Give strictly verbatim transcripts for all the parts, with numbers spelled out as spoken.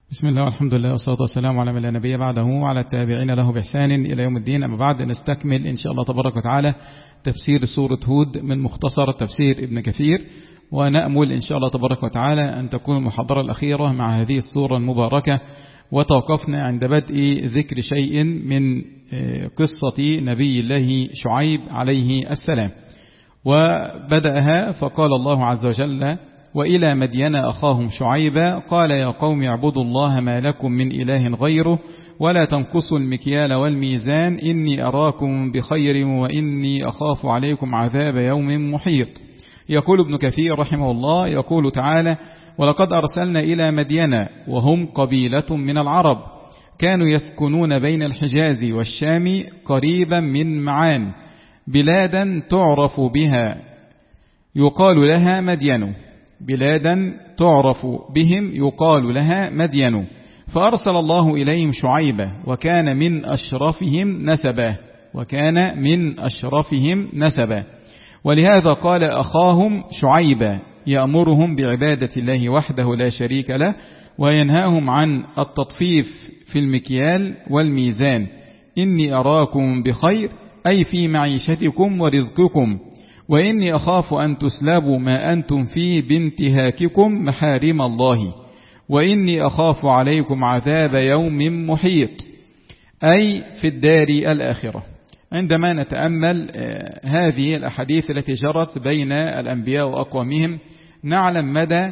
بسم الله والحمد لله والصلاة والسلام على من لا نبي بعده وعلى التابعين له بإحسان إلى يوم الدين. أما بعد، نستكمل إن شاء الله تبارك وتعالى تفسير سورة هود من مختصر تفسير ابن كثير، ونأمل إن شاء الله تبارك وتعالى أن تكون المحاضرة الأخيرة مع هذه السورة المباركة. وتوقفنا عند بدء ذكر شيء من قصة نبي الله شعيب عليه السلام، وبدأها فقال الله عز وجل: وإلى مدين أخاهم شعيبا قال يا قوم اعبدوا الله ما لكم من إله غيره ولا تنقصوا المكيال والميزان إني أراكم بخير وإني أخاف عليكم عذاب يوم محيط. يقول ابن كثير رحمه الله، يقول تعالى: ولقد أرسلنا إلى مدين وهم قبيلة من العرب كانوا يسكنون بين الحجاز والشام قريبا من معان بلادا تعرف بها يقال لها مدين بلادا تعرف بهم يقال لها مدين فأرسل الله إليهم شعيبا وكان من أشرفهم نسبا وكان من أشرفهم نسبا ولهذا قال أخاهم شعيبا يأمرهم بعبادة الله وحده لا شريك له وينهاهم عن التطفيف في المكيال والميزان إني أراكم بخير أي في معيشتكم ورزقكم وإني أخاف أن تسلبوا ما أنتم فيه بانتهاككم محارم الله وإني أخاف عليكم عذاب يوم محيط أي في الدار الآخرة. عندما نتأمل هذه الأحاديث التي جرت بين الأنبياء وأقوامهم نعلم مدى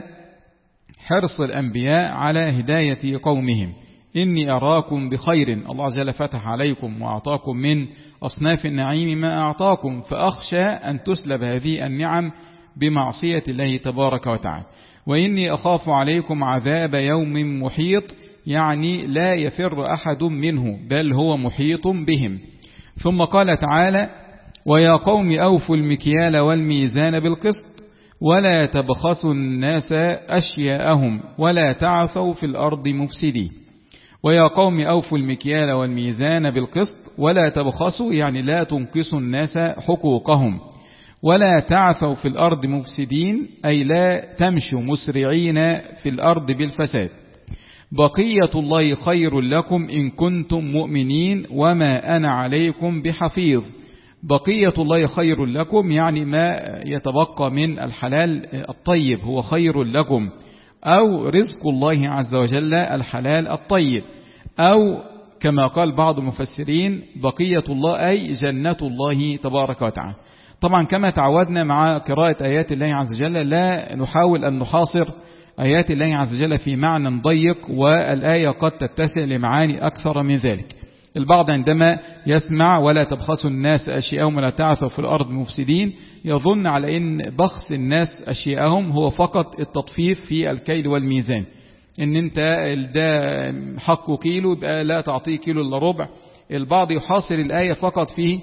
حرص الأنبياء على هداية قومهم. إني أراكم بخير، الله عز وجل فتح عليكم وأعطاكم من أصناف النعيم ما أعطاكم، فأخشى أن تسلب هذه النعم بمعصية الله تبارك وتعالى. وإني أخاف عليكم عذاب يوم محيط، يعني لا يفر أحد منه بل هو محيط بهم. ثم قال تعالى: ويا قوم أوفوا المكيال والميزان بالقسط ولا تبخسوا الناس أشياءهم ولا تعثوا في الأرض مفسدين. ويا قوم أوفوا المكيال والميزان بالقسط ولا تبخسوا، يعني لا تنقصوا الناس حقوقهم، ولا تعثوا في الأرض مفسدين أي لا تمشوا مسرعين في الأرض بالفساد. بقية الله خير لكم إن كنتم مؤمنين وما أنا عليكم بحفيظ. بقية الله خير لكم يعني ما يتبقى من الحلال الطيب هو خير لكم، أو رزق الله عز وجل الحلال الطيب، أو كما قال بعض المفسرين بقية الله أي جنة الله تبارك وتعالى. طبعا كما تعودنا مع قراءة آيات الله عز وجل لا نحاول أن نحاصر آيات الله عز وجل في معنى ضيق، والآية قد تتسع لمعاني أكثر من ذلك. البعض عندما يسمع ولا تبخسوا الناس أشياءهم ولا تعثوا في الأرض مفسدين يظن على أن بخس الناس أشياءهم هو فقط التطفيف في الكيل والميزان، ان انت ده حقه كيلو يبقى لا تعطيه كيلو الا ربع. البعض يحاصر الآية فقط في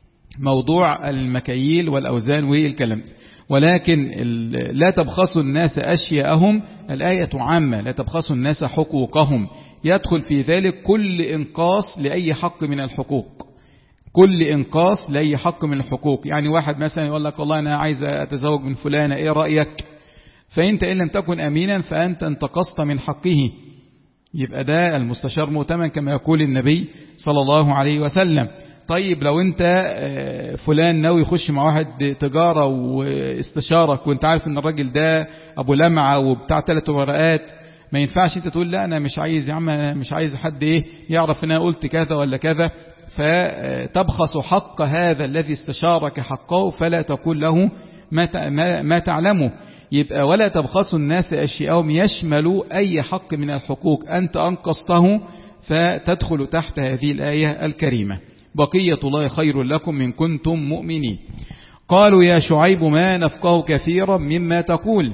موضوع المكاييل والأوزان والكلام، ولكن لا تبخسوا الناس أشياءهم الآية عامة، لا تبخسوا الناس حقوقهم، يدخل في ذلك كل إنقاص لأي حق من الحقوق، كل إنقاص لأي حق من الحقوق. يعني واحد مثلا يقول لك والله أنا عايز أتزوج من فلانة، إيه رأيك؟ فإنت إن لم تكن أمينا فأنت انتقصت من حقه، يبقى ده المستشار مؤتمن كما يقول النبي صلى الله عليه وسلم. طيب لو أنت فلان ناوي يخش مع واحد تجارة واستشارك وانت عارف ان الراجل ده أبو لمعة وبتاع ثلاث ورقات، ما ينفعش انت تقول لا أنا مش عايز يا عم، مش عايز حد إيه يعرف ان أنا قلت كذا ولا كذا، فتبخس حق هذا الذي استشارك حقه فلا تقول له ما ما تعلمه. يبقى ولا تبخسوا الناس أشياءهم يشمل أي حق من الحقوق أنت أنقصته، فتدخل تحت هذه الآية الكريمة. بقية الله خير لكم إن كنتم مؤمنين. قالوا يا شعيب ما نفقه كثيرا مما تقول.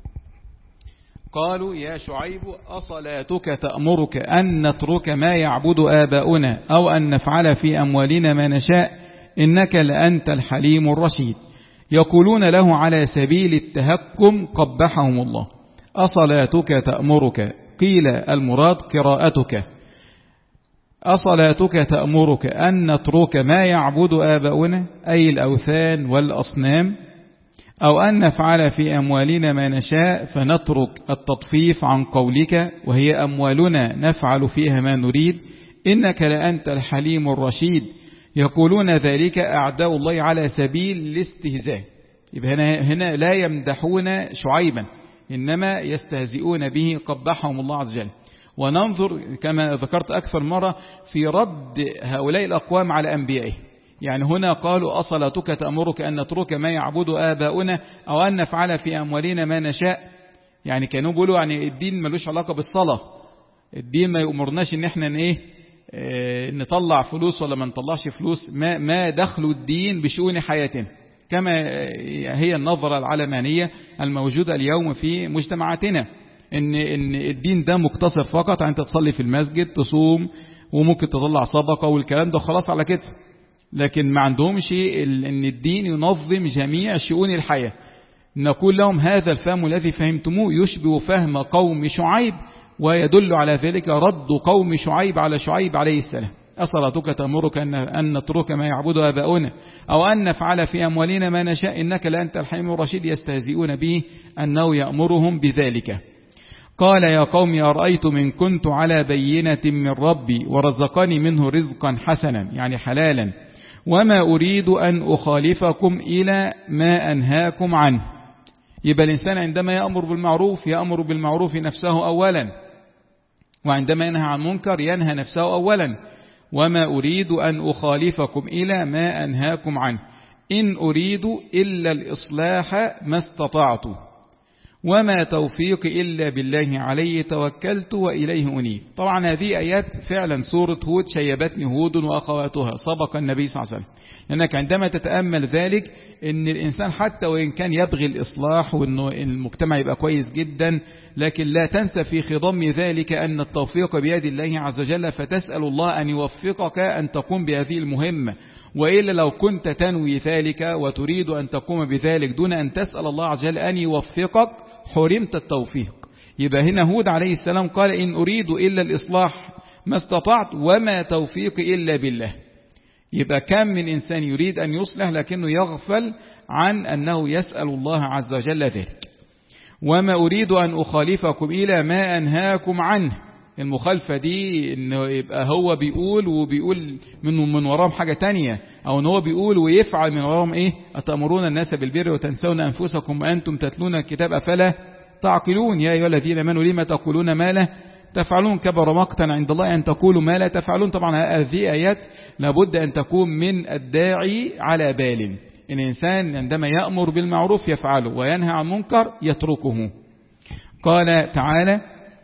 قالوا يا شعيب أصلاتك تأمرك أن نترك ما يعبد آباؤنا أو أن نفعل في أموالنا ما نشاء إنك لأنت الحليم الرشيد. يقولون له على سبيل التهكم قبحهم الله. أصلاتك تأمرك، قيل المراد قراءتك. أصلاتك تأمرك أن نترك ما يعبد آباؤنا أي الأوثان والأصنام أو أن نفعل في أموالنا ما نشاء فنترك التطفيف عن قولك وهي أموالنا نفعل فيها ما نريد إنك لأنت الحليم الرشيد. يقولون ذلك أعداء الله على سبيل الاستهزاء. يبقى هنا, هنا لا يمدحون شعيبا إنما يستهزئون به قبحهم الله عز وجل. وننظر كما ذكرت أكثر مرة في رد هؤلاء الأقوام على أنبيائه. يعني هنا قالوا أصلاتك تأمرك أن نترك ما يعبد آباؤنا أو أن نفعل في أموالنا ما نشاء. يعني كانوا بيقولوا يعني الدين ملوش علاقة بالصلاة، الدين ما يأمرناش إن احنا ايه اه نطلع فلوس ولا ما نطلعش فلوس، ما, ما دخل الدين بشؤون حياتنا، كما هي النظرة العلمانية الموجودة اليوم في مجتمعاتنا، إن, إن الدين ده مقتصر فقط أنت تصلي في المسجد تصوم وممكن تطلع صدقة والكلام ده خلاص على كده. لكن ما عندهم شيء ان الدين ينظم جميع شؤون الحياة. نقول لهم هذا الفهم الذي فهمتموه يشبه فهم قوم شعيب، ويدل على ذلك رد قوم شعيب على شعيب عليه السلام. أصلاتك تأمرك أن نترك ما يعبد آباؤنا أو أن نفعل في أموالنا ما نشاء إنك لأنت الحليم الرشيد. يستهزئون به أنه يأمرهم بذلك. قال يا قوم أرأيتم إن كنت على بينة من ربي ورزقني منه رزقا حسنا يعني حلالا وما أريد أن أخالفكم إلى ما أنهاكم عنه. يبقى الإنسان عندما يأمر بالمعروف يأمر بالمعروف نفسه أولا، وعندما ينهى عن منكر ينهى نفسه أولا. وما أريد أن أخالفكم إلى ما أنهاكم عنه إن أريد إلا الإصلاح ما استطعت وما توفيقي إلا بالله عليه توكلت وإليه أنيب. طبعا هذه آيات فعلا سورة هود شيبتني هود وأخواتها سبق النبي صلى الله عليه وسلم. لأنك عندما تتأمل ذلك إن الإنسان حتى وإن كان يبغي الإصلاح وإنه المجتمع يبقى كويس جدا، لكن لا تنسى في خضم ذلك أن التوفيق بيد الله عز وجل، فتسأل الله أن يوفقك أن تقوم بهذه المهمة. وإلا لو كنت تنوي ذلك وتريد أن تقوم بذلك دون أن تسأل الله عز وجل أن يوفقك حرمت التوفيق. يبقى هنا هود عليه السلام قال إن أريد إلا الإصلاح ما استطعت وما توفيقي إلا بالله. يبقى كم من إنسان يريد أن يصلح لكنه يغفل عن أنه يسأل الله عز وجل ذلك. وما أريد أن أخالفكم إلى ما أنهاكم عنه. المخالفة دي إنه يبقى هو بيقول وبيقول من من وراهم حاجة تانية، أو إنه هو بيقول ويفعل من وراهم إيه؟ أتأمرون الناس بالبر وتنسون أنفسكم وأنتم تتلون الكتاب أفلا تعقلون يا أيها الذين آمنوا لما تقولون ما لا تفعلون كبر مقتا عند الله أن تقولوا ما لا تفعلون. طبعا هذه آيات لابد أن تكون من الداعي على بال. الإنسان عندما يأمر بالمعروف يفعله وينهى عن منكر يتركه. قال تعالى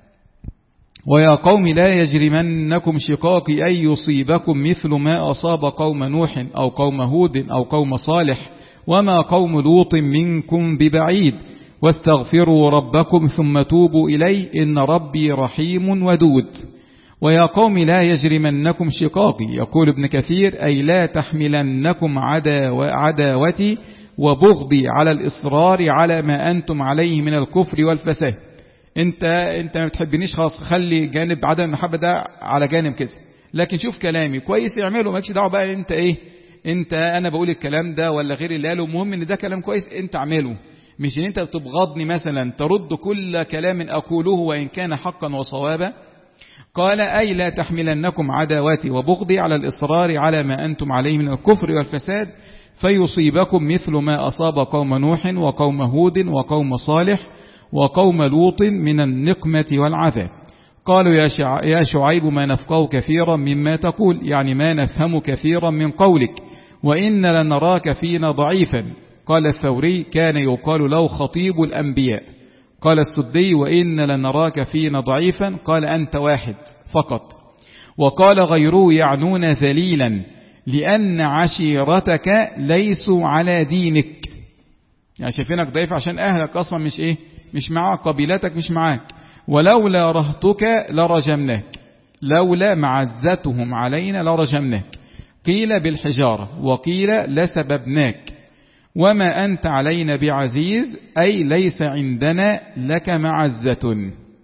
ويا قوم لا يجرمنكم شقاقي أن يصيبكم مثل ما أصاب قوم نوح أو قوم هود أو قوم صالح وما قوم لوط منكم ببعيد واستغفروا ربكم ثم توبوا إليه إن ربي رحيم ودود. ويا قوم لا يجرمنكم شقاقي يقول ابن كثير أي لا تحملنكم عداوتي وبغضي على الإصرار على ما أنتم عليه من الكفر والفساد. انت انت ما بتحبنيش خلاص خلي جانب عدم المحبة ده على جانب كده، لكن شوف كلامي كويس اعمله، مالكش دعوه بقى انت ايه انت انا بقول الكلام ده ولا غير اللي قاله، المهم ان ده كلام كويس انت اعمله، مش ان انت تبغضني مثلا ترد كل كلام اقوله وان كان حقا وصوابا. قال أي لا تحملنكم عداوتي وبغضي على الإصرار على ما أنتم عليه من الكفر والفساد فيصيبكم مثل ما أصاب قوم نوح وقوم هود وقوم صالح وقوم لوط من النقمة والعذاب. قالوا يا, شع... يا شعيب ما نفقه كثيرا مما تقول، يعني ما نفهم كثيرا من قولك، وإن لنراك فينا ضعيفا. قال الثوري كان يقال له خطيب الأنبياء. قال السدي وإن لنراك فينا ضعيفا، قال أنت واحد فقط. وقال غيره يعنون ذليلا لأن عشيرتك ليسوا على دينك، يعني شايفينك ضعيف عشان أهلك أصلا مش إيه مش معاك، قبيلتك مش معاك. ولولا رهتك لرجمناك، لولا معزتهم علينا لرجمناك. قيل بالحجارة وقيل لسببناك. وما أنت علينا بعزيز أي ليس عندنا لك معزة،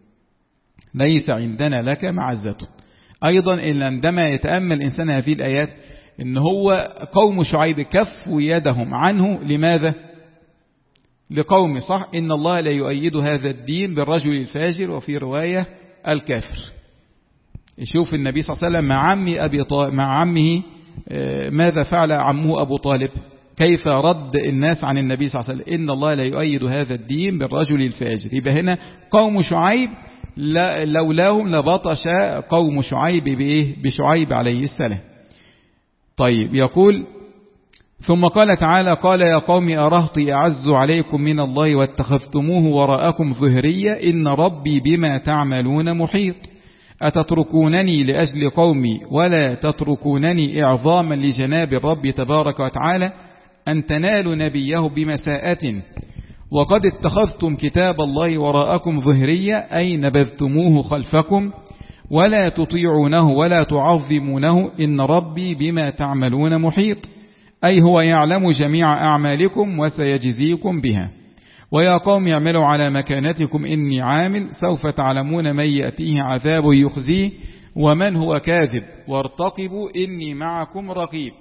ليس عندنا لك معزة. أيضا عندما يتأمل الإنسان هذه الآيات إن هو قوم شعيب كفوا يدهم عنه، لماذا؟ لقوم صح إن الله لا يؤيد هذا الدين بالرجل الفاجر، وفي رواية الكافر. يشوف النبي صلى الله عليه وسلم مع عمي أبي طالب مع عمه ماذا فعل عمه أبو طالب، كيف رد الناس عن النبي صلى الله عليه وسلم، إن الله لا يؤيد هذا الدين بالرجل الفاجر. يبقى هنا قوم شعيب لولاهم لبطش قوم شعيب بإيه؟ بشعيب عليه السلام. طيب يقول ثم قال تعالى قال يا قوم أرهطي أعز عليكم من الله واتخذتموه وراءكم ظهريا إن ربي بما تعملون محيط أتتركونني لأجل قومي ولا تتركونني إعظاما لجناب الرب تبارك وتعالى أن تنالوا نبيه بمساءة وقد اتخذتم كتاب الله وراءكم ظهريا أي نبذتموه خلفكم ولا تطيعونه ولا تعظمونه إن ربي بما تعملون محيط أي هو يعلم جميع أعمالكم وسيجزيكم بها. ويا قوم اعملوا على مكانتكم إني عامل سوف تعلمون من يأتيه عذاب يخزيه ومن هو كاذب وارتقبوا إني معكم رقيب.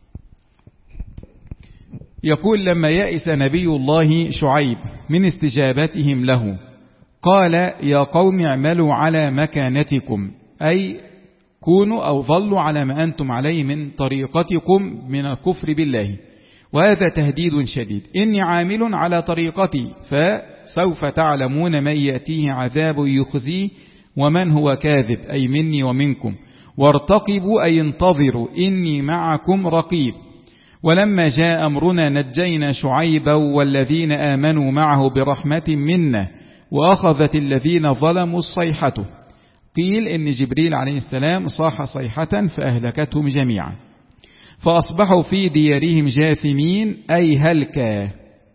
يقول لما يأس نبي الله شعيب من استجابتهم له قال يا قوم اعملوا على مكانتكم أي كونوا أو ظلوا على ما أنتم عليه من طريقتكم من الكفر بالله، وهذا تهديد شديد. إني عامل على طريقتي فسوف تعلمون من يأتيه عذاب يخزيه ومن هو كاذب أي مني ومنكم وارتقبوا أي انتظروا إني معكم رقيب. ولما جاء أمرنا نجينا شعيبا والذين آمنوا معه برحمة منا وأخذت الذين ظلموا الصيحة. قيل إن جبريل عليه السلام صاح صيحة فأهلكتهم جميعا فأصبحوا في ديارهم جاثمين أي هلكا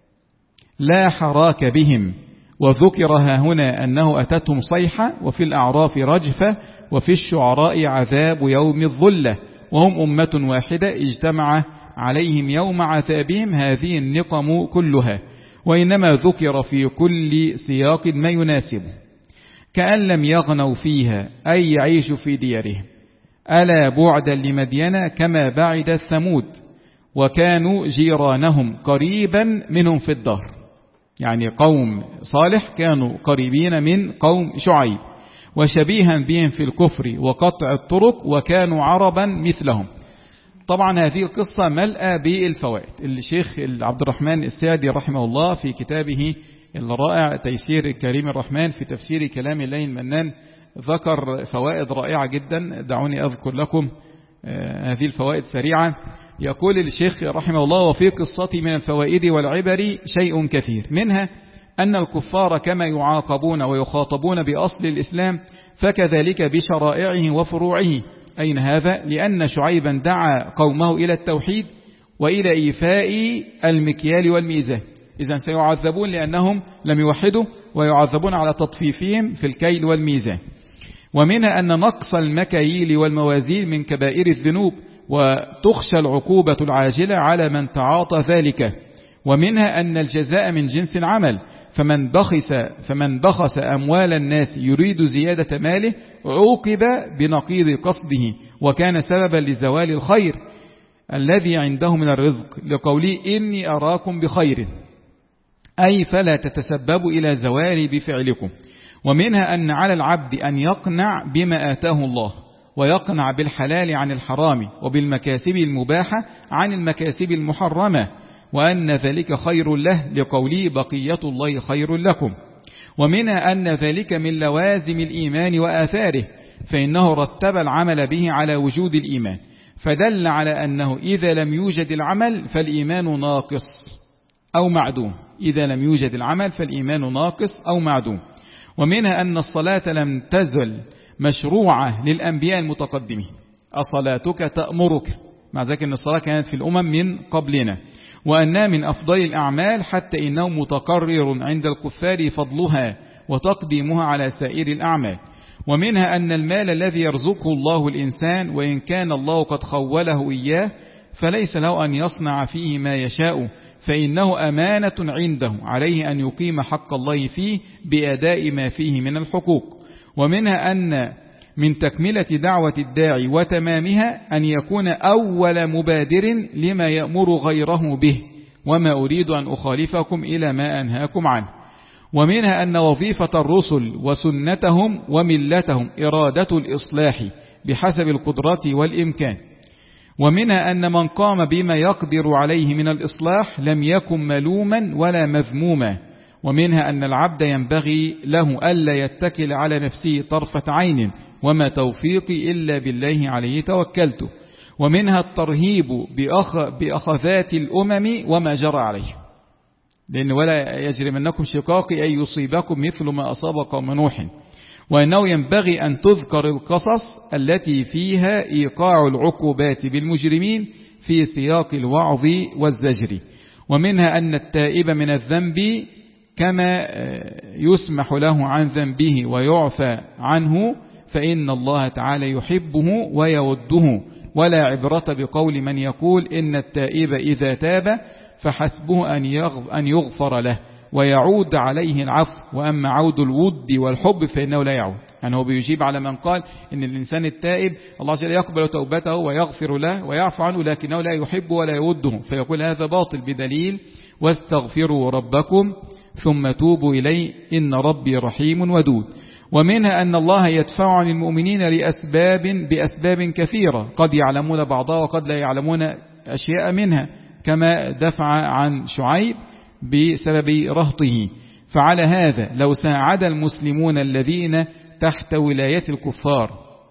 لا حراك بهم. وذكرها هنا أنه أتتهم صيحة وفي الأعراف رجفة وفي الشعراء عذاب يوم الظلة وهم أمة واحدة اجتمع عليهم يوم عذابهم هذه النقم كلها، وإنما ذكر في كل سياق ما يناسبه كأن لم يغنوا فيها أي يعيشوا في ديارهم. ألا بعدا لمدين كما بعد الثمود وكانوا جيرانهم قريبا منهم في الدهر، يعني قوم صالح كانوا قريبين من قوم شعيب وشبيها بهم في الكفر وقطع الطرق وكانوا عربا مثلهم. طبعا هذه القصة ملأى بالفوائد. الشيخ عبد الرحمن السعدي رحمه الله في كتابه الرائع تيسير الكريم الرحمن في تفسير كلام الله المنان ذكر فوائد رائعة جدا. دعوني أذكر لكم هذه الفوائد سريعة. يقول الشيخ رحمه الله وفي قصتي من الفوائد والعبر شيء كثير، منها أن الكفار كما يعاقبون ويخاطبون بأصل الإسلام فكذلك بشرائعه وفروعه. أين هذا؟ لأن شعيبا دعا قومه إلى التوحيد وإلى إيفاء المكيال والميزان، إذن سيعذبون لأنهم لم يوحدوا ويعذبون على تطفيفهم في الكيل والميزان. ومنها أن نقص المكاييل والموازين من كبائر الذنوب وتخشى العقوبة العاجلة على من تعاطى ذلك. ومنها أن الجزاء من جنس العمل، فمن بخس, فمن بخس أموال الناس يريد زيادة ماله عوقب بنقيض قصده وكان سببا لزوال الخير الذي عنده من الرزق، لقوله إني أراكم بخير أي فلا تتسببوا إلى زوال بفعلكم. ومنها أن على العبد أن يقنع بما آتاه الله ويقنع بالحلال عن الحرام وبالمكاسب المباحة عن المكاسب المحرمة وأن ذلك خير له، لقوله بقية الله خير لكم. ومنها أن ذلك من لوازم الإيمان وآثاره، فإنه رتب العمل به على وجود الإيمان، فدل على أنه إذا لم يوجد العمل فالإيمان ناقص أو معدوم، إذا لم يوجد العمل فالإيمان ناقص أو معدوم. ومنها أن الصلاة لم تزل مشروعة للأنبياء المتقدمين، أصلاتك تأمرك، مع ذلك أن الصلاة كانت في الأمم من قبلنا، وأنها من أفضل الأعمال حتى إنه متقرر عند الكفار فضلها وتقديمها على سائر الأعمال. ومنها أن المال الذي يرزقه الله الإنسان وإن كان الله قد خوله إياه فليس له أن يصنع فيه ما يشاء، فإنه أمانة عنده عليه أن يقيم حق الله فيه بأداء ما فيه من الحقوق. ومنها أن من تكملة دعوة الداعي وتمامها أن يكون أول مبادر لما يأمر غيره به وما أريد أن أخالفكم إلى ما أنهاكم عنه. ومنها أن وظيفة الرسل وسنتهم وملتهم إرادة الإصلاح بحسب القدرة والإمكان. ومنها أن من قام بما يقدر عليه من الإصلاح لم يكن ملوما ولا مذموما. ومنها أن العبد ينبغي له ألا يتكل على نفسه طرفة عين، وما توفيقي إلا بالله عليه توكلت. ومنها الترهيب بأخ بأخذات الأمم وما جرى عليه، لأن ولا يجرمنكم شقاقي أن يصيبكم مثل ما أصاب قوم نوح. وأنه ينبغي أن تذكر القصص التي فيها إيقاع العقوبات بالمجرمين في سياق الوعظ والزجر. ومنها أن التائب من الذنب كما يسمح له عن ذنبه ويعفى عنه فإن الله تعالى يحبه ويوده، ولا عبرة بقول من يقول إن التائب إذا تاب فحسبه أن يغفر له ويعود عليه العفو، وأما عود الود والحب فإنه لا يعود. يعني هو بيجيب على من قال إن الإنسان التائب الله عز وجل يقبل توبته ويغفر له ويعفو عنه، لكنه لا يحب ولا يوده، فيقول هذا باطل بدليل واستغفروا ربكم ثم توبوا إليه إن ربي رحيم ودود. ومنها أن الله يدفع عن المؤمنين لأسباب بأسباب كثيرة قد يعلمون بعضها وقد لا يعلمون أشياء منها، كما دفع عن شعيب بسبب رهطه. فعلى هذا لو ساعد المسلمون الذين تحت ولاية الكفار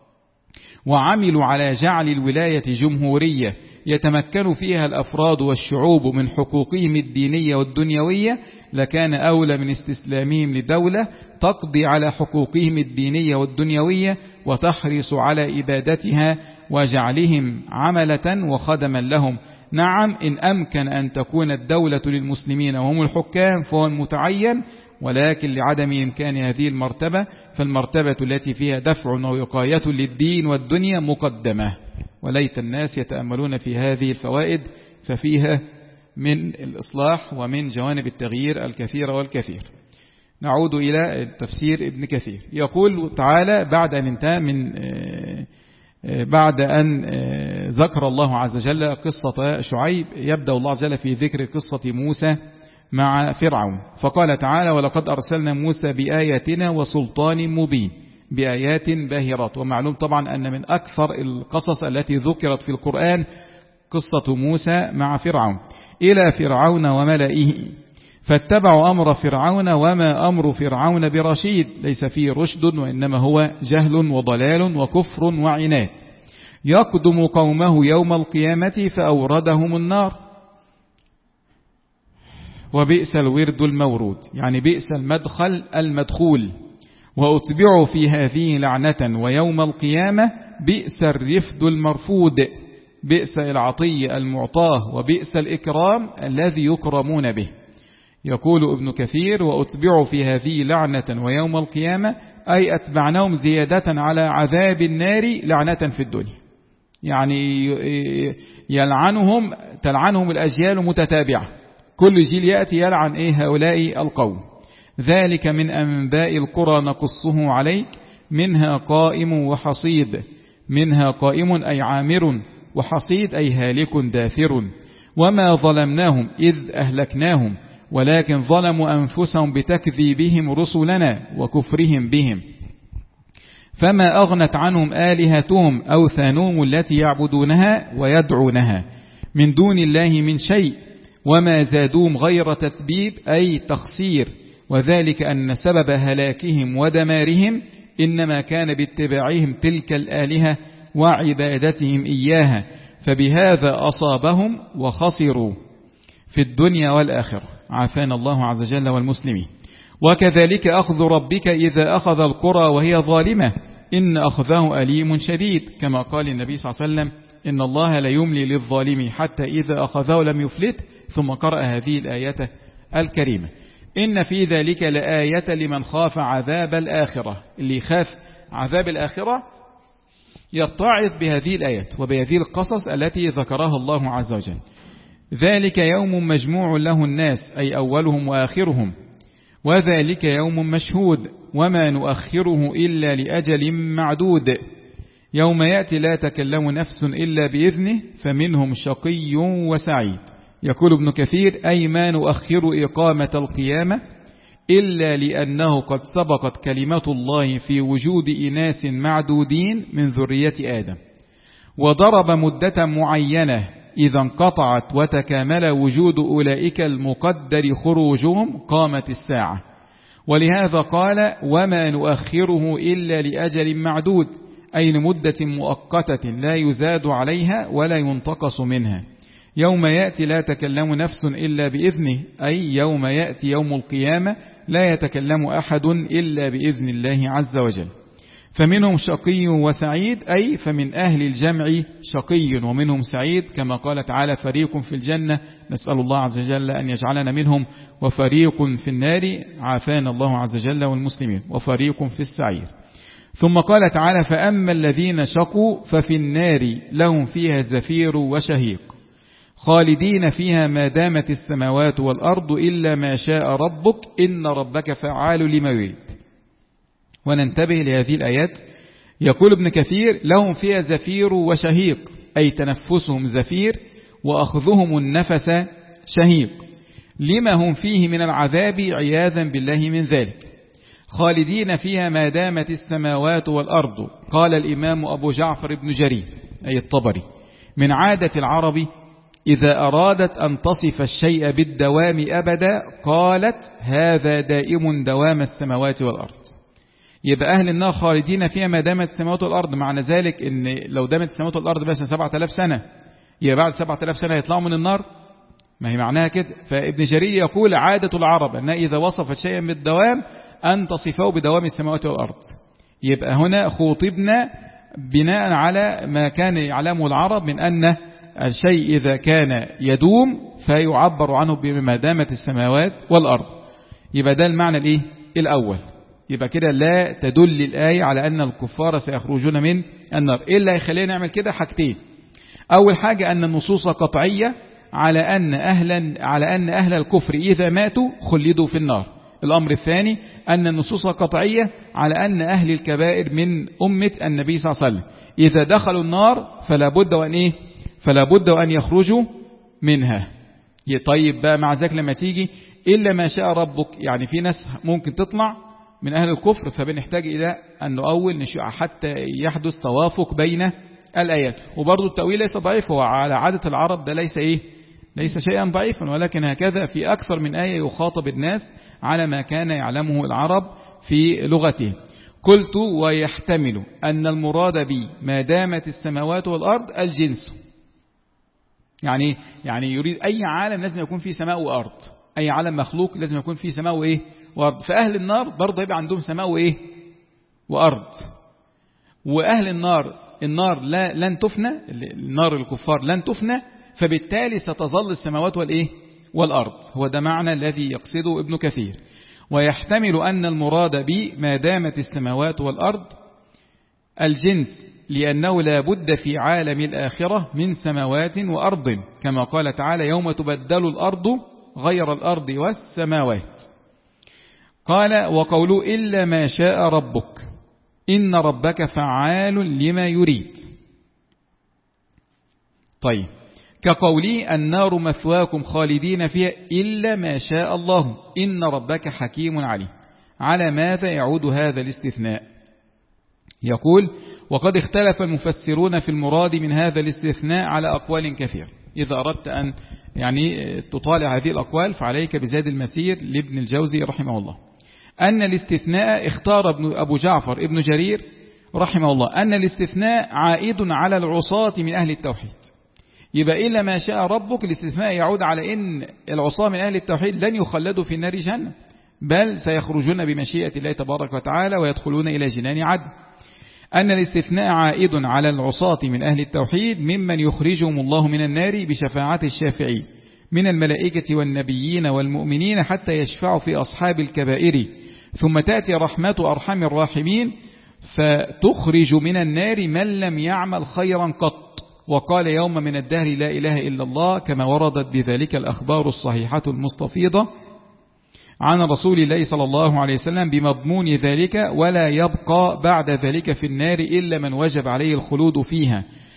وعملوا على جعل الولاية جمهورية يتمكن فيها الأفراد والشعوب من حقوقهم الدينية والدنيوية، لكان أولى من استسلامهم لدولة تقضي على حقوقهم الدينية والدنيوية وتحرص على إبادتها وجعلهم عملة وخدما لهم. نعم، إن أمكن أن تكون الدولة للمسلمين وهم الحكام فهو المتعين، ولكن لعدم إمكان هذه المرتبة فالمرتبة التي فيها دفع ووقاية للدين والدنيا مقدمة. وليت الناس يتأملون في هذه الفوائد، ففيها من الإصلاح ومن جوانب التغيير الكثير والكثير. نعود إلى تفسير ابن كثير. يقول تعالى بعد أن انتهى من بعد أن ذكر الله عز وجل قصة شعيب، يبدأ الله عز وجل في ذكر قصة موسى مع فرعون. فقال تعالى ولقد أرسلنا موسى بآياتنا وسلطان مبين، بآيات باهرات. ومعلوم طبعا أن من أكثر القصص التي ذكرت في القرآن قصة موسى مع فرعون. إلى فرعون وملئه فاتبعوا أمر فرعون وما أمر فرعون برشيد، ليس فيه رشد وإنما هو جهل وضلال وكفر وعناد. يقدم قومه يوم القيامة فأوردهم النار وبئس الورد المورود، يعني بئس المدخل المدخول. وأتبعوا في هذه لعنة ويوم القيامة بئس الرفد المرفود، بئس العطية المعطاه وبئس الإكرام الذي يكرمون به. يقول ابن كثير وأتبعوا في هذه لعنة ويوم القيامة أي أتبعناهم زيادة على عذاب النار لعنة في الدنيا، يعني يلعنهم تلعنهم الأجيال متتابعة، كل جيل يأتي يلعن إيه هؤلاء القوم. ذلك من أنباء القرى نقصه عليك منها قائم وحصيد، منها قائم أي عامر وحصيد أي هالك داثر. وما ظلمناهم إذ أهلكناهم ولكن ظلموا أنفسهم بتكذيبهم رسلنا وكفرهم بهم. فما أغنت عنهم آلهتهم أوثانهم التي يعبدونها ويدعونها من دون الله من شيء، وما زادوهم غير تتبيب أي تخسير. وذلك أن سبب هلاكهم ودمارهم إنما كان باتباعهم تلك الآلهة وعبادتهم إياها، فبهذا أصابهم وخسروا في الدنيا والآخرة، عافانا الله عز وجل والمسلمين. وكذلك أخذ ربك إذا أخذ القرى وهي ظالمة إن أخذه أليم شديد، كما قال النبي صلى الله عليه وسلم إن الله لا يملي للظالم حتى إذا أخذه لم يفلت. ثم قرأ هذه الآية الكريمة إن في ذلك لآية لمن خاف عذاب الآخرة. اللي يخاف عذاب الآخرة يتعظ بهذه الآيات وبهذه القصص التي ذكرها الله عز وجل. ذلك يوم مجموع له الناس أي أولهم وآخرهم، وذلك يوم مشهود وما نؤخره إلا لأجل معدود. يوم يأتي لا تكلم نفس إلا بإذنه فمنهم شقي وسعيد. يقول ابن كثير أي ما نؤخر إقامة القيامة إلا لأنه قد سبقت كلمة الله في وجود إناس معدودين من ذرية آدم، وضرب مدة معينة إذا انقطعت وتكامل وجود أولئك المقدر خروجهم قامت الساعة. ولهذا قال وما نؤخره إلا لأجل معدود، أي لمدة مؤقتة لا يزاد عليها ولا ينتقص منها، يوم يأتي لا تكلم نفس إلا بإذنه، أي يوم يأتي يوم القيامة لا يتكلم أحد إلا بإذن الله عز وجل. فمنهم شقي وسعيد، أي فمن أهل الجمع شقي ومنهم سعيد، كما قال تعالى فريق في الجنة نسأل الله عز وجل أن يجعلنا منهم، وفريق في النار عافانا الله عز وجل والمسلمين، وفريق في السعير. ثم قال تعالى فأما الذين شقوا ففي النار لهم فيها زفير وشهيق خالدين فيها ما دامت السماوات والأرض إلا ما شاء ربك إن ربك فعال لما يريد. وننتبه لهذه الآيات. يقول ابن كثير لهم فيها زفير وشهيق، أي تنفسهم زفير وأخذهم النفس شهيق، لما هم فيه من العذاب عياذا بالله من ذلك. خالدين فيها ما دامت السماوات والأرض. قال الإمام أبو جعفر بن جرير أي الطبري من عادة العرب إذا أرادت أن تصف الشيء بالدوام أبدا قالت هذا دائم دوام السماوات والأرض. يبقى أهل النار خالدين فيها ما دامت السماوات والأرض، معنى ذلك إن لو دامت السماوات والأرض بس سبعة آلاف سنة، يبقى بعد سبعة آلاف سنة يطلعوا من النار، ما هي معناها كده. فابن جرير يقول عادة العرب أنها إذا وصفت شيئا بالدوام أن تصفه بدوام السماوات والأرض. يبقى هنا خوطبنا بناء على ما كان يعلمه العرب من أن الشيء إذا كان يدوم فيعبر عنه بما دامت السماوات والأرض. يبقى ده المعنى الإيه؟ الأول. يبقى كده لا تدل الآية على أن الكفار سيخرجون من النار. إيه اللي هيخلينا نعمل كده؟ حاجتين. أول حاجة أن النصوص قطعية على أن أهلا على أن أهل الكفر إذا ماتوا خلدوا في النار. الأمر الثاني أن النصوص قطعية على أن أهل الكبائر من أمة النبي صلى الله عليه وسلم إذا دخلوا النار فلا بد وأن إيه؟ فلا بد وأن يخرجوا منها. طيب بقى مع ذلك لما تيجي إلا ما شاء ربك، يعني في ناس ممكن تطلع من أهل الكفر، فبنحتاج إلى أن نؤول نشوع حتى يحدث توافق بين الآيات. وبرضو التأويل ليس ضعيف، هو على عادة العرب ده ليس إيه؟ ليس شيئا ضعيفا، ولكن هكذا في أكثر من آية يخاطب الناس على ما كان يعلمه العرب في لغته. قلت ويحتمل أن المراد بي ما دامت السماوات والأرض الجنس، يعني يعني يريد أي عالم لازم يكون فيه سماء وأرض، أي عالم مخلوق لازم يكون فيه سماء وإيه؟ وأرض. فأهل النار برضه يبقى عندهم سماء وإيه؟ وأرض. وأهل النار النار لا لن تفنى، النار الكفار لن تفنى، فبالتالي ستظل السماوات والإيه؟ والأرض. هو ده معنى الذي يقصده ابن كثير. ويحتمل أن المراد به ما دامت السماوات والأرض الجنس، لأنه لا بد في عالم الآخرة من سماوات وأرض، كما قال تعالى يوم تبدل الأرض غير الأرض والسماوات. قال وقوله إلا ما شاء ربك إن ربك فعال لما يريد. طيب كقوله النار مثواكم خالدين فيها إلا ما شاء الله إن ربك حكيم عليم. على ماذا يعود هذا الاستثناء؟ يقول وقد اختلف المفسرون في المراد من هذا الاستثناء على أقوال كثير. إذا أردت أن يعني تطالع هذه الأقوال فعليك بزاد المسير لابن الجوزي رحمه الله. أن الاستثناء اختار ابن أبو جعفر ابن جرير رحمه الله أن الاستثناء عائد على العصاة من أهل التوحيد. يبقى إلا ما شاء ربك الاستثناء يعود على أن العصاة من أهل التوحيد لن يخلدوا في النار جهنم، بل سيخرجون بمشيئة الله تبارك وتعالى ويدخلون إلى جنان عدن. أن الاستثناء عائد على العصاة من أهل التوحيد ممن يخرجهم الله من النار بشفاعة الشافعين من الملائكة والنبيين والمؤمنين حتى يشفعوا في أصحاب الكبائر، ثم تأتي رحمة أرحم الراحمين فتخرج من النار من لم يعمل خيرا قط. وقال يوم من الدهر لا إله إلا الله، كما وردت بذلك الأخبار الصحيحة المستفيضة عن رسول الله صلى الله عليه وسلم بمضمون ذلك، ولا يبقى بعد ذلك في النار إلا من وجب عليه الخلود فيها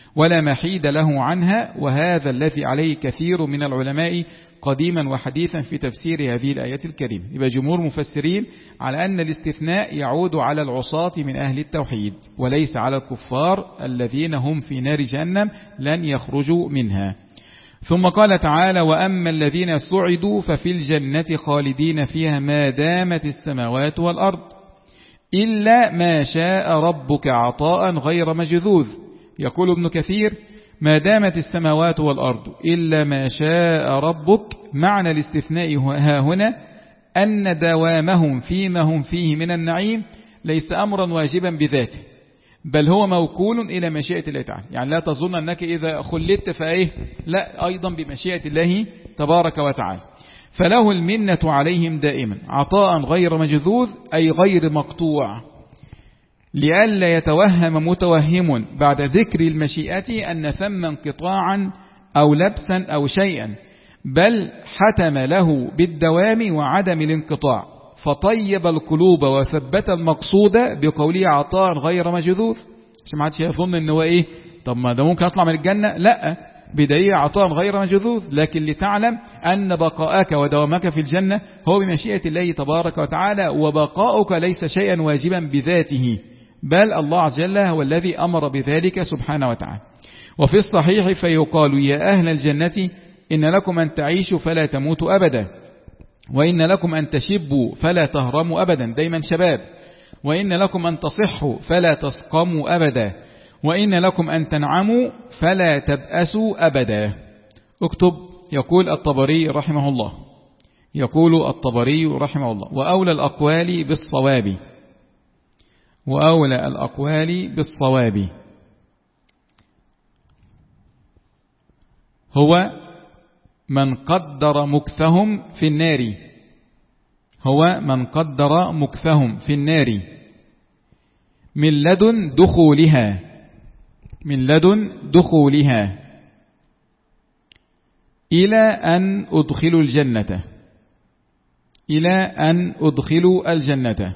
ولا محيد له عنها، وهذا الذي عليه كثير من العلماء قديما وحديثا في تفسير هذه الآية الكريمة. يبقى جمهور مفسرين على أن الاستثناء يعود على العصاة من أهل التوحيد وليس على الكفار الذين هم في نار جهنم لن يخرجوا منها. ثم قال تعالى: وأما الذين سعدوا ففي الجنة خالدين فيها ما دامت السماوات والأرض إلا ما شاء ربك عطاء غير مجذوذ. يقول ابن كثير: ما دامت السماوات والأرض إلا ما شاء ربك، معنى الاستثناء ها هنا أن دوامهم فيما هم فيه من النعيم ليس أمرا واجبا بذاته، بل هو موكول إلى مشيئة الله تعالى. يعني لا تظن أنك إذا خلدت فإيه، لا، أيضا بمشيئة الله تبارك وتعالى. فله المنة عليهم دائما عطاء غير مجذوذ أي غير مقطوع، لئلا يتوهم متوهم بعد ذكر المشيئة أن ثم انقطاعا أو لبسا أو شيئا، بل حتم له بالدوام وعدم الانقطاع، فطيب القلوب وثبت المقصود بقوله عطاء غير مجذوذ، عشان ما حدش يظن ان هو ايه، طب ما ده ممكن اطلع من الجنة، لا، بداية عطاء غير مجذوذ، لكن لتعلم أن بقاءك ودوامك في الجنة هو بمشيئة الله تبارك وتعالى، وبقاؤك ليس شيئا واجبا بذاته، بل الله عز وجل هو الذي أمر بذلك سبحانه وتعالى. وفي الصحيح: فيقال يا أهل الجنة إن لكم أن تعيشوا فلا تموتوا أبدا، وإن لكم أن تشبوا فلا تهرموا أبدا، دايما شباب، وإن لكم أن تصحوا فلا تسقموا أبدا، وإن لكم أن تنعموا فلا تبأسوا أبدا. اكتب. يقول الطبري رحمه الله يقول الطبري رحمه الله: وأولى الأقوال بالصواب وأولى الأقوال بالصواب هو من قدر مكثهم في النار هو من قدر مكثهم في النار من لدن دخولها من لدن دخولها إلى أن أدخلوا الجنة إلى أن أدخلوا الجنة.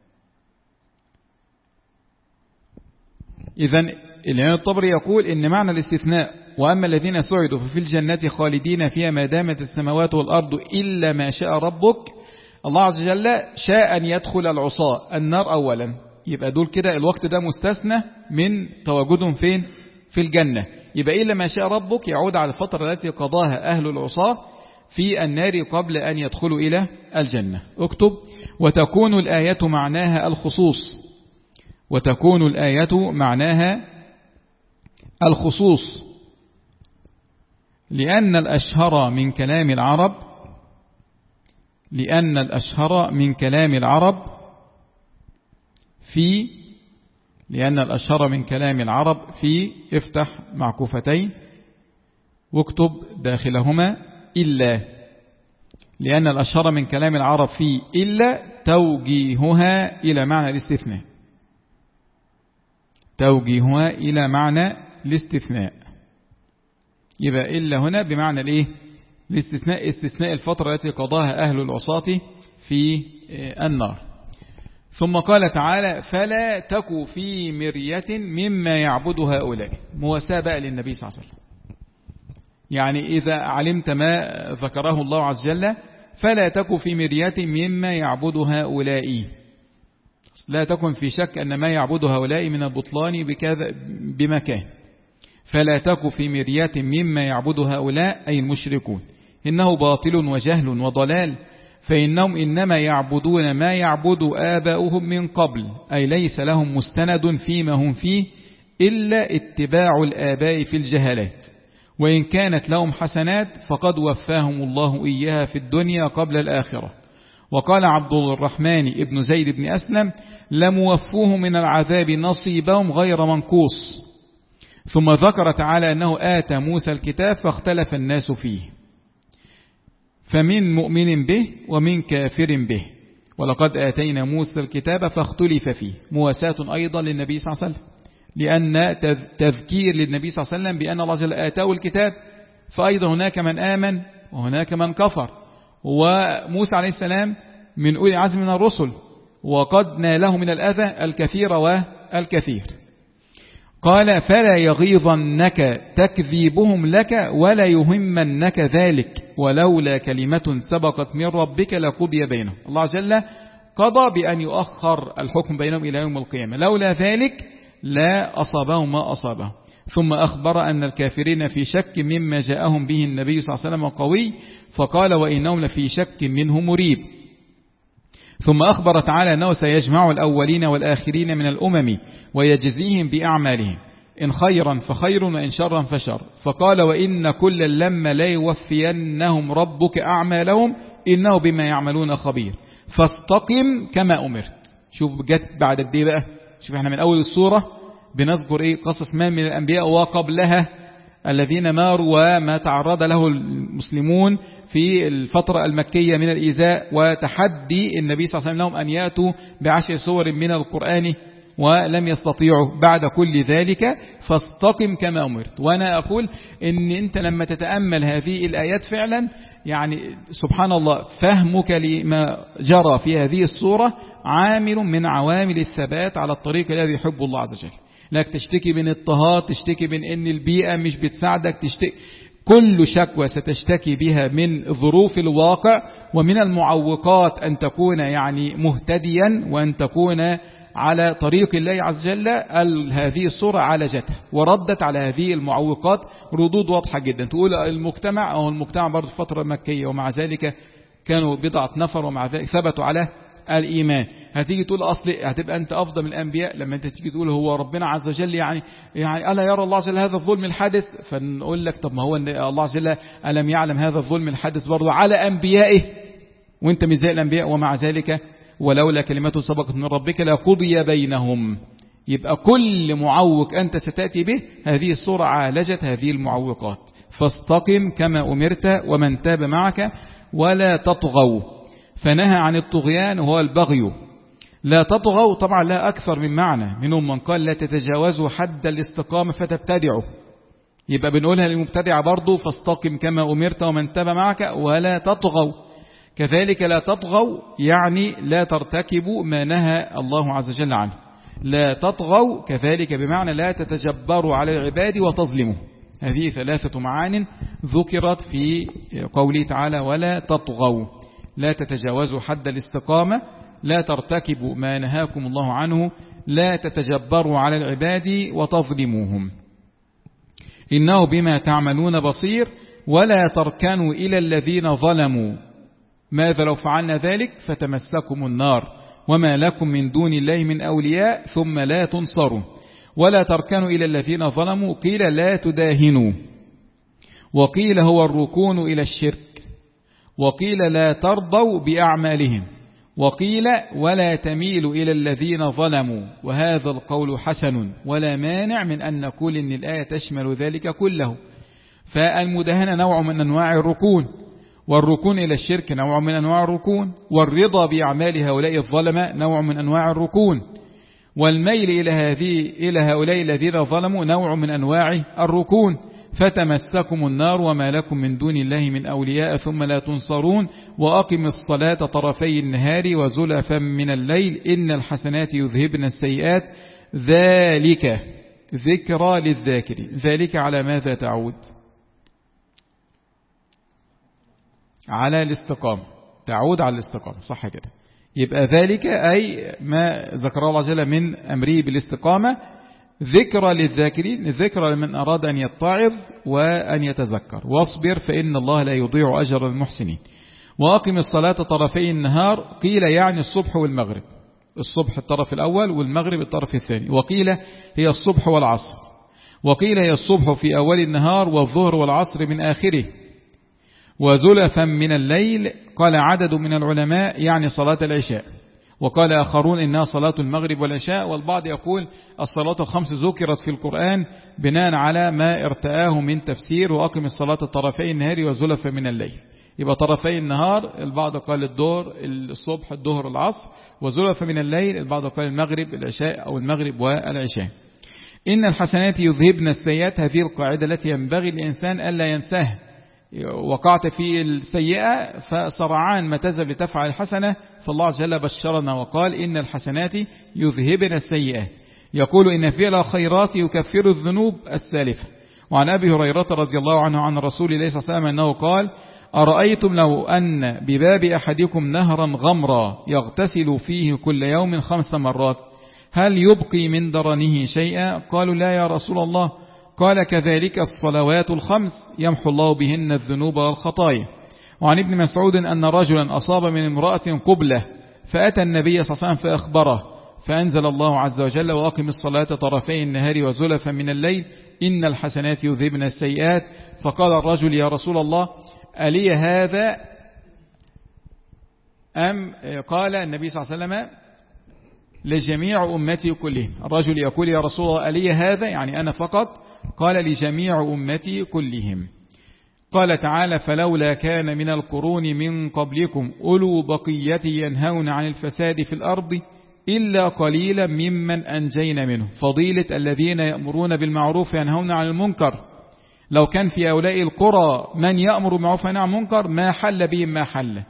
إذن الإمام الطبري يقول إن معنى الاستثناء وأما الذين سعدوا ففي الجنة خالدين فيها ما دامت السماوات والأرض إلا ما شاء ربك، الله عز وجل شاء أن يدخل العصاة النار أولا، يبقى دول كده الوقت ده مستثنى من تواجدهم فين؟ في الجنة. يبقى إلا ما شاء ربك يعود على الفترة التي قضاها أهل العصاة في النار قبل أن يدخلوا إلى الجنة. اكتب. وتكون الآية معناها الخصوص وتكون الآية معناها الخصوص لأن الأشهر من كلام العرب لأن الأشهر من كلام العرب في لأن الأشهر من كلام العرب في افتح معكوفتين واكتب داخلهما إلا، لأن الأشهر من كلام العرب في إلا توجيهها إلى معنى الاستثناء توجيهها إلى معنى الاستثناء يبقى إلا هنا بمعنى الإيه؟ الاستثناء، استثناء الفترة التي قضاها أهل العصاة في النار. ثم قال تعالى: فلا تك في مرية مما يعبد هؤلاء، مواساة بقى للنبي صلى الله عليه وسلم. يعني إذا علمت ما ذكره الله عز وجل فلا تك في مرية مما يعبد هؤلاء، لا تكن في شك أن ما يعبد هؤلاء من البطلان بكذا بمكان. فلا تك في مرية مما يعبد هؤلاء أي المشركون، إنه باطل وجهل وضلال، فإنهم إنما يعبدون ما يعبد آباؤهم من قبل، أي ليس لهم مستند فيما هم فيه إلا اتباع الآباء في الجهالات، وإن كانت لهم حسنات فقد وفاهم الله إياها في الدنيا قبل الآخرة. وقال عبد الرحمن ابن زيد بن أسلم: لم وفوه من العذاب نصيبهم غير منقوص. ثم ذكر تعالى أنه آتى موسى الكتاب فاختلف الناس فيه، فمن مؤمن به ومن كافر به، ولقد آتينا موسى الكتاب فاختلف فيه، مواساة أيضا للنبي صلى الله عليه وسلم، لأن تذكير للنبي صلى الله عليه وسلم بأن الله جل آتاه الكتاب، فأيضا هناك من آمن وهناك من كفر، وموسى عليه السلام من أولي عزم من الرسل، وقد ناله من الأذى الكثير والكثير. قال فلا يغيظنك تكذيبهم لك ولا يهمنك ذلك ولولا كلمة سبقت من ربك لقضي بينهم. الله عز وجل قضى بأن يؤخر الحكم بينهم إلى يوم القيامة، لولا ذلك لا أصابهم ما أصابهم. ثم أخبر أن الكافرين في شك مما جاءهم به النبي صلى الله عليه وسلم قوي، فقال وإنهم لفي شك منه مريب. ثم أخبر تعالى أنه سيجمع الأولين والآخرين من الأمم ويجزيهم بأعمالهم، إن خيرا فخير وإن شرا فشر. فقال وإن كل لما لا يوفينهم ربك أعمالهم إنه بما يعملون خبير فاستقم كما أمرت. شوف جت بعد الدي بقى، شوف احنا من أول السورة بنذكر إيه قصص ما من الأنبياء وقبلها الذين ماروا وما تعرض له المسلمون في الفترة المكية من الإيذاء وتحدي النبي صلى الله عليه وسلم لهم أن يأتوا بعشر سور من القرآن ولم يستطيعوا. بعد كل ذلك فاستقم كما أمرت. وأنا أقول إن أنت لما تتأمل هذه الآيات فعلا يعني سبحان الله فهمك لما جرى في هذه السورة عامل من عوامل الثبات على الطريق الذي يحب الله عز وجل. لك تشتكي من اضطهاد، تشتكي من ان البيئة مش بتساعدك، تشتكي كل شكوى ستشتكي بها من ظروف الواقع ومن المعوقات أن تكون يعني مهتديا وأن تكون على طريق الله عز وجل. هذه الصورة عالجتها وردت على هذه المعوقات ردود واضحة جدا. تقول المجتمع أو المجتمع برضه في فترة مكية ومع ذلك كانوا بضعة نفر ومع ذلك ثبتوا على الإيمان. هتيجي تقول أصل هتبقى أنت أفضل من الأنبياء لما أنت تيجي تقول هو ربنا عز وجل يعني يعني ألا يرى الله عز وجل هذا الظلم الحادث؟ فنقول لك طب ما هو الله عز وجل ألم يعلم هذا الظلم الحادث برضه على أنبيائه وأنت مش زي الأنبياء؟ ومع ذلك ولولا كلمة سبقت من ربك لقضي بينهم. يبقى كل معوق أنت ستأتي به هذه السورة عالجت هذه المعوقات. فاستقم كما أمرت ومن تاب معك ولا تطغوا. فنهى عن الطغيان وهو البغي. لا تطغوا طبعا لا أكثر من معنى، منهم من قال لا تتجاوزوا حد الاستقامة فتبتدعوا. يبقى بنقولها للمبتدع برضو فاستقم كما أمرت ومن تاب معك ولا تطغوا. كذلك لا تطغوا يعني لا ترتكبوا ما نهى الله عز وجل عنه. لا تطغوا كذلك بمعنى لا تتجبروا على العباد وتظلموا. هذه ثلاثة معان ذكرت في قوله تعالى ولا تطغوا. لا تتجاوزوا حد الاستقامة، لا ترتكبوا ما نهاكم الله عنه، لا تتجبروا على العباد وتظلموهم، إنه بما تعملون بصير. ولا تركنوا إلى الذين ظلموا، ماذا لو فعلنا ذلك فتمسكم النار وما لكم من دون الله من أولياء ثم لا تنصروا. ولا تركنوا إلى الذين ظلموا، قيل لا تداهنوا، وقيل هو الركون إلى الشرك، وقيل لا ترضوا بأعمالهم، وقيل ولا تميلوا إلى الذين ظلموا. وهذا القول حسن ولا مانع من أن نقول إن الآية تشمل ذلك كله. فالمداهنة نوع من أنواع الركون، والركون إلى الشرك نوع من أنواع الركون، والرضا بأعمال هؤلاء الظلمة نوع من أنواع الركون، والميل إلى هذه إلى هؤلاء الذين ظلموا نوع من أنواع الركون. فتمسكم النار وما لكم من دون الله من أولياء ثم لا تنصرون. وأقم الصلاة طرفي النهار وزلفا من الليل إن الحسنات يذهبن السيئات ذلك ذكرى للذاكرين. ذلك على ماذا تعود؟ على الاستقامة، تعود على الاستقامة، صح كده؟ يبقى ذلك أي ما ذكر الله جل من أمره بالاستقامة ذكرى للذاكرين، ذكرى لمن أراد أن يتعظ وأن يتذكر. واصبر فإن الله لا يضيع أجر المحسنين. وأقم الصلاة طرفي النهار، قيل يعني الصبح والمغرب، الصبح الطرف الأول والمغرب الطرف الثاني، وقيل هي الصبح والعصر، وقيل هي الصبح في أول النهار والظهر والعصر من آخره. وزلفا من الليل قال عدد من العلماء يعني صلاة العشاء، وقال آخرون إنها صلاة المغرب والعشاء. والبعض يقول الصلاة الخمس ذكرت في القرآن بناء على ما ارتآه من تفسير وأقم الصلاة طرفي النهار وزلفا من الليل. يبقى طرفي النهار البعض قال الظهر الصبح الظهر العصر، وزلفا من الليل البعض قال المغرب العشاء أو المغرب والعشاء. إن الحسنات يذهبن السيئات، هذه القاعدة التي ينبغي الإنسان ألا ينساها. وقعت في السيئة فسرعان ما تذهب لتفعل الحسنة، فالله عز وجل بشرنا وقال إن الحسنات يذهبن السيئات. يقول إن فعل الخيرات يكفر الذنوب السالفة. وعن أبي هريرة رضي الله عنه عن رسول الله صلى الله عليه وسلم أنه قال: أرأيتم لو أن بباب أحدكم نهرا غمرا يغتسل فيه كل يوم خمس مرات هل يبقي من درنه شيئا؟ قالوا: لا يا رسول الله. قال: كذلك الصلوات الخمس يمحو الله بهن الذنوب والخطايا. وعن ابن مسعود أن رجلا أصاب من امرأة قبلة فأتى النبي صلى الله عليه وسلم فأخبره، فأنزل الله عز وجل: وأقم الصلاة طرفي النهار وزلفا من الليل إن الحسنات يذهبن السيئات. فقال الرجل: يا رسول الله، ألي هذا أم؟ قال النبي صلى الله عليه وسلم: لجميع أمتي كلهم. الرجل يقول: يا رسول الله، ألي هذا؟ يعني أنا فقط؟ قال: لجميع أمتي كلهم. قال تعالى: فلولا كان من القرون من قبلكم أولو بقية ينهون عن الفساد في الأرض إلا قليلا ممن أنجينا منه. فضيلة الذين يأمرون بالمعروف ينهون عن المنكر، لو كان في هؤلاء القرى من يأمر بالمعروف وينهى عن المنكر ما حل بهم ما حل.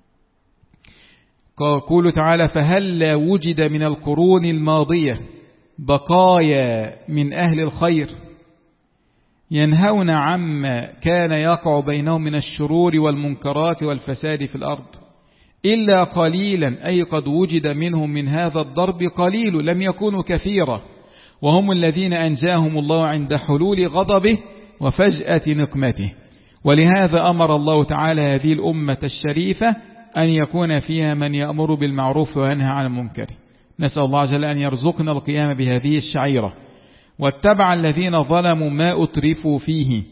قال تعالى: فهل وجد من القرون الماضية بقايا من أهل الخير ينهون عما كان يقع بينهم من الشرور والمنكرات والفساد في الأرض إلا قليلا، أي قد وجد منهم من هذا الضرب قليل لم يكونوا كثيرا، وهم الذين أنجاهم الله عند حلول غضبه وفجأة نقمته. ولهذا أمر الله تعالى هذه الأمة الشريفة أن يكون فيها من يأمر بالمعروف وينهى عن المنكر. نسأل الله جل أن يرزقنا القيام بهذه الشعيرة. واتبع الذين ظلموا ما أترفوا فيه،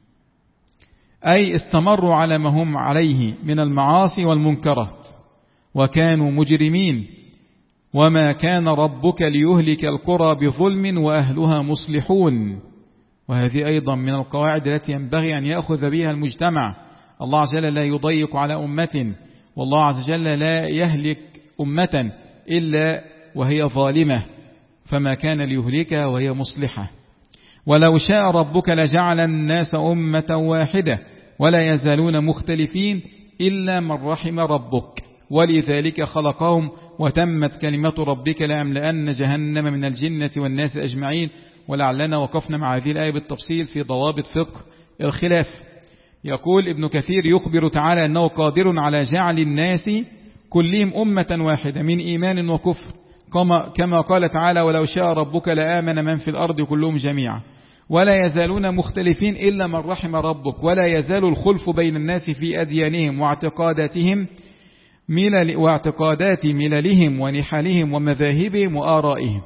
أي استمروا على ما هم عليه من المعاصي والمنكرات وكانوا مجرمين. وما كان ربك ليهلك القرى بظلم وأهلها مصلحون. وهذه أيضا من القواعد التي ينبغي أن يأخذ بها المجتمع. الله عز وجل لا يضيق على أمة، والله عز وجل لا يهلك أمة إلا وهي ظالمة، فما كان ليهلكها وهي مصلحة. ولو شاء ربك لجعل الناس أمة واحدة ولا يزالون مختلفين إلا من رحم ربك ولذلك خلقهم وتمت كلمة ربك لأملأن جهنم من الجنة والناس أجمعين. ولعلنا وقفنا مع هذه الآية بالتفصيل في ضوابط فقه الخلاف. يقول ابن كثير: يخبر تعالى أنه قادر على جعل الناس كلهم أمة واحدة من إيمان وكفر، كما قال تعالى: ولو شاء ربك لآمن من في الأرض كلهم جميعا ولا يزالون مختلفين إلا من رحم ربك. ولا يزال الخلف بين الناس في أديانهم واعتقاداتهم ملل واعتقادات مللهم ونحلهم ومذاهبهم وآرائهم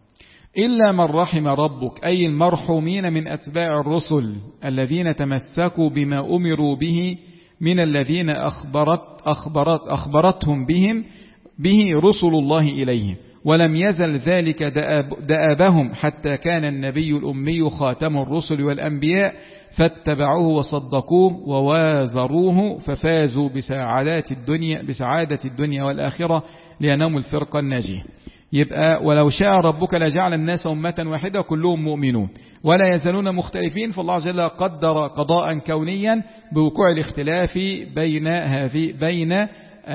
إلا من رحم ربك، أي المرحومين من أتباع الرسل الذين تمسكوا بما أمروا به من الذين أخبرت أخبرت أخبرتهم بهم به رسل الله إليهم، ولم يزل ذلك دآبهم حتى كان النبي الأمي خاتم الرسل والأنبياء فاتبعوه وصدقوه ووازروه ففازوا بسعادات الدنيا بسعادة الدنيا والآخرة لأنهم الفرقة الناجية. يبقى ولو شاء ربك لجعل الناس أمة واحدة كلهم مؤمنون ولا يزالون مختلفين. فالله عز وجل قدر قضاء كونيا بوقوع الاختلاف بين هذه بين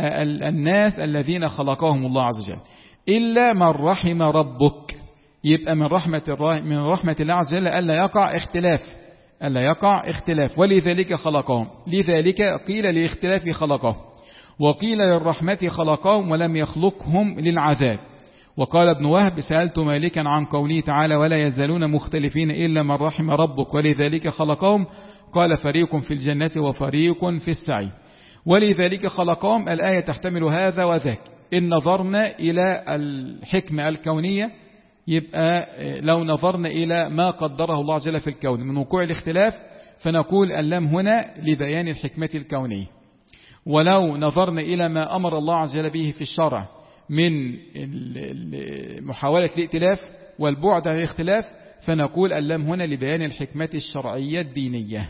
الناس الذين خلقهم الله عز وجل إلا من رحم ربك. يبقى من رحمة من رحمة الله عز وجل ألا يقع اختلاف ألا يقع اختلاف ولذلك خلقهم. لذلك قيل للاختلاف خلقهم، وقيل للرحمة خلقهم ولم يخلقهم للعذاب. وقال ابن وهب: سألت مالكا عن قوله تعالى: ولا يزالون مختلفين إلا من رحم ربك ولذلك خلقهم، قال: فريق في الجنة وفريق في السعير. ولذلك خلقهم الآية تحتمل هذا وذاك. إن نظرنا إلى الحكمة الكونية يبقى لو نظرنا إلى ما قدره الله عز وجل في الكون من وقوع الاختلاف فنقول اللام هنا لبيان الحكمة الكونية. ولو نظرنا إلى ما أمر الله عز وجل به في الشرع من محاولة الائتلاف والبعد عن الاختلاف فنقول اللام هنا لبيان الحكمة الشرعية الدينية.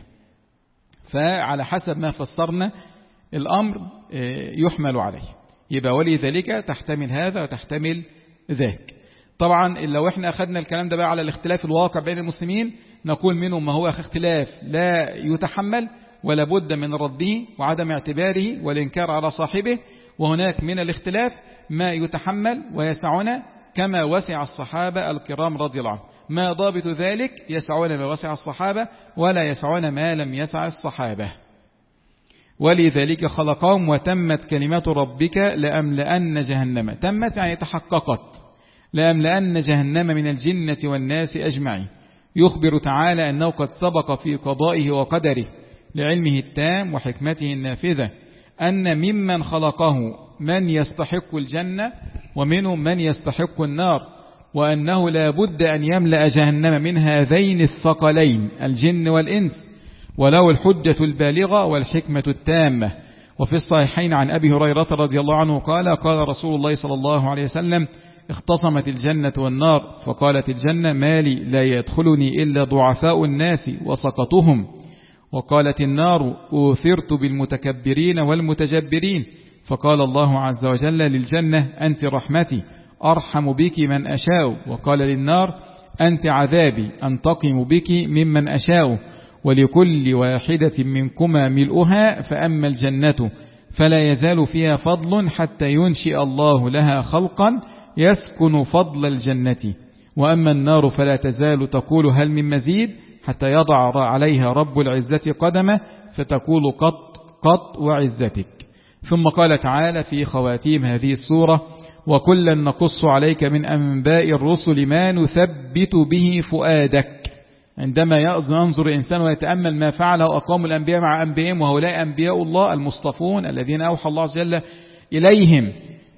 فعلى حسب ما فسرنا الأمر يحمل عليه. يبقى ولذلك تحتمل هذا وتحتمل ذاك. طبعا لو احنا أخذنا الكلام ده بقى على الاختلاف الواقع بين المسلمين نقول منهم ما هو اختلاف لا يتحمل ولا بد من رده وعدم اعتباره والإنكار على صاحبه، وهناك من الاختلاف ما يتحمل ويسعنا كما وسع الصحابة الكرام رضي الله عنهم. ما ضابط ذلك؟ يسعون ما وسع الصحابة ولا يسعون ما لم يسع الصحابة. ولذلك خلقهم وتمت كلمة ربك لأملأن جهنم. تمت يعني تحققت، لأملأن جهنم من الجنة والناس أجمعين. يخبر تعالى أنه قد سبق في قضائه وقدره لعلمه التام وحكمته النافذة أن ممن خلقه من يستحق الجنة ومنهم من يستحق النار، وأنه لا بد أن يملأ جهنم من هذين الثقلين الجن والإنس، وله الحجة البالغة والحكمة التامة. وفي الصحيحين عن أبي هريرة رضي الله عنه قال قال رسول الله صلى الله عليه وسلم: اختصمت الجنة والنار، فقالت الجنة: ما لي لا يدخلني إلا ضعفاء الناس وسقطهم. وقالت النار: أوثرت بالمتكبرين والمتجبرين. فقال الله عز وجل للجنة: أنت رحمتي أرحم بك من أشاء. وقال للنار: أنت عذابي أنتقم بك ممن أشاء. ولكل واحدة منكما ملؤها، فأما الجنة فلا يزال فيها فضل حتى ينشئ الله لها خلقا يسكن فضل الجنة، وأما النار فلا تزال تقول هل من مزيد حتى يضع عليها رب العزة قدمه فتقول قط قط وعزتك. ثم قال تعالى في خواتيم هذه السورة: وكلا نقص عليك من أنباء الرسل ما نثبت به فؤادك. عندما ينظر الإنسان ويتأمل ما فعله أقام الأنبياء مع أنبيائهم، وهؤلاء أنبياء الله المصطفون الذين أوحى الله عز وجل إليهم،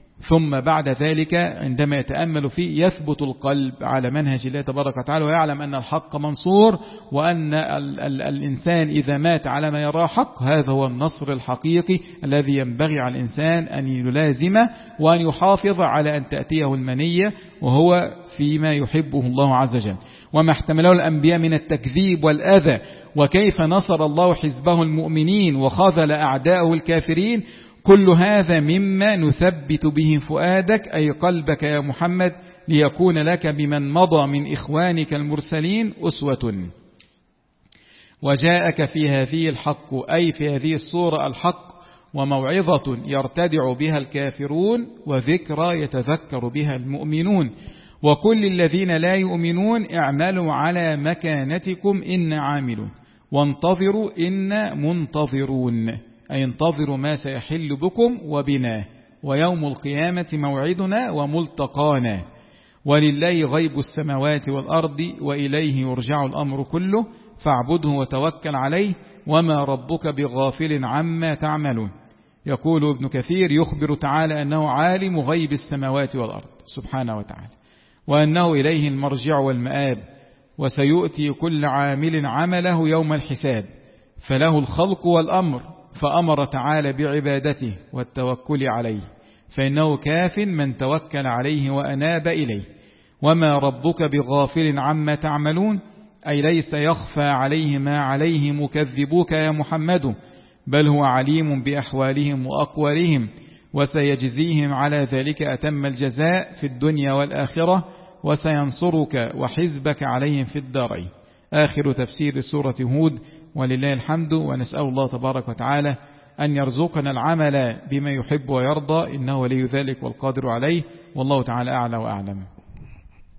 ثم بعد ذلك عندما يتأمل فيه يثبت القلب على منهج الله تبارك وتعالى، ويعلم أن الحق منصور، وأن ال ال الإنسان إذا مات على ما يراه حق هذا هو النصر الحقيقي الذي ينبغي على الإنسان أن يلازمه وأن يحافظ على أن تأتيه المنية وهو فيما يحبه الله عز وجل. وما احتمله الأنبياء من التكذيب والأذى، وكيف نصر الله حزبه المؤمنين وخذل أعداءه الكافرين، كل هذا مما نثبت به فؤادك أي قلبك يا محمد، ليكون لك بمن مضى من إخوانك المرسلين أسوة. وجاءك في هذه الحق أي في هذه الصورة الحق، وموعظة يرتدع بها الكافرون، وذكرى يتذكر بها المؤمنون. وكل الذين لا يؤمنون اعملوا على مكانتكم إن عاملون، وانتظروا إن منتظرون، أي انتظروا ما سيحل بكم وبنا، ويوم القيامة موعدنا وملتقانا. ولله غيب السماوات والأرض وإليه يرجع الأمر كله، فاعبده وتوكل عليه وما ربك بغافل عما تعملون. يقول ابن كثير: يخبر تعالى أنه عالم غيب السماوات والأرض سبحانه وتعالى، وأنه إليه المرجع والمآب، وسيؤتي كل عامل عمله يوم الحساب، فله الخلق والأمر، فأمر تعالى بعبادته والتوكل عليه، فإنه كاف من توكل عليه وأناب إليه. وما ربك بغافل عما تعملون، أي ليس يخفى عليه ما عليه مكذبوك يا محمد، بل هو عليم بأحوالهم وأقوالهم، وسيجزيهم على ذلك أتم الجزاء في الدنيا والآخرة، وسينصرك وحزبك عليهم في الدارين. آخر تفسير سورة هود، ولله الحمد. ونسأل الله تبارك وتعالى أن يرزقنا العمل بما يحب ويرضى، إنه ولي ذلك والقادر عليه، والله تعالى أعلى وأعلم.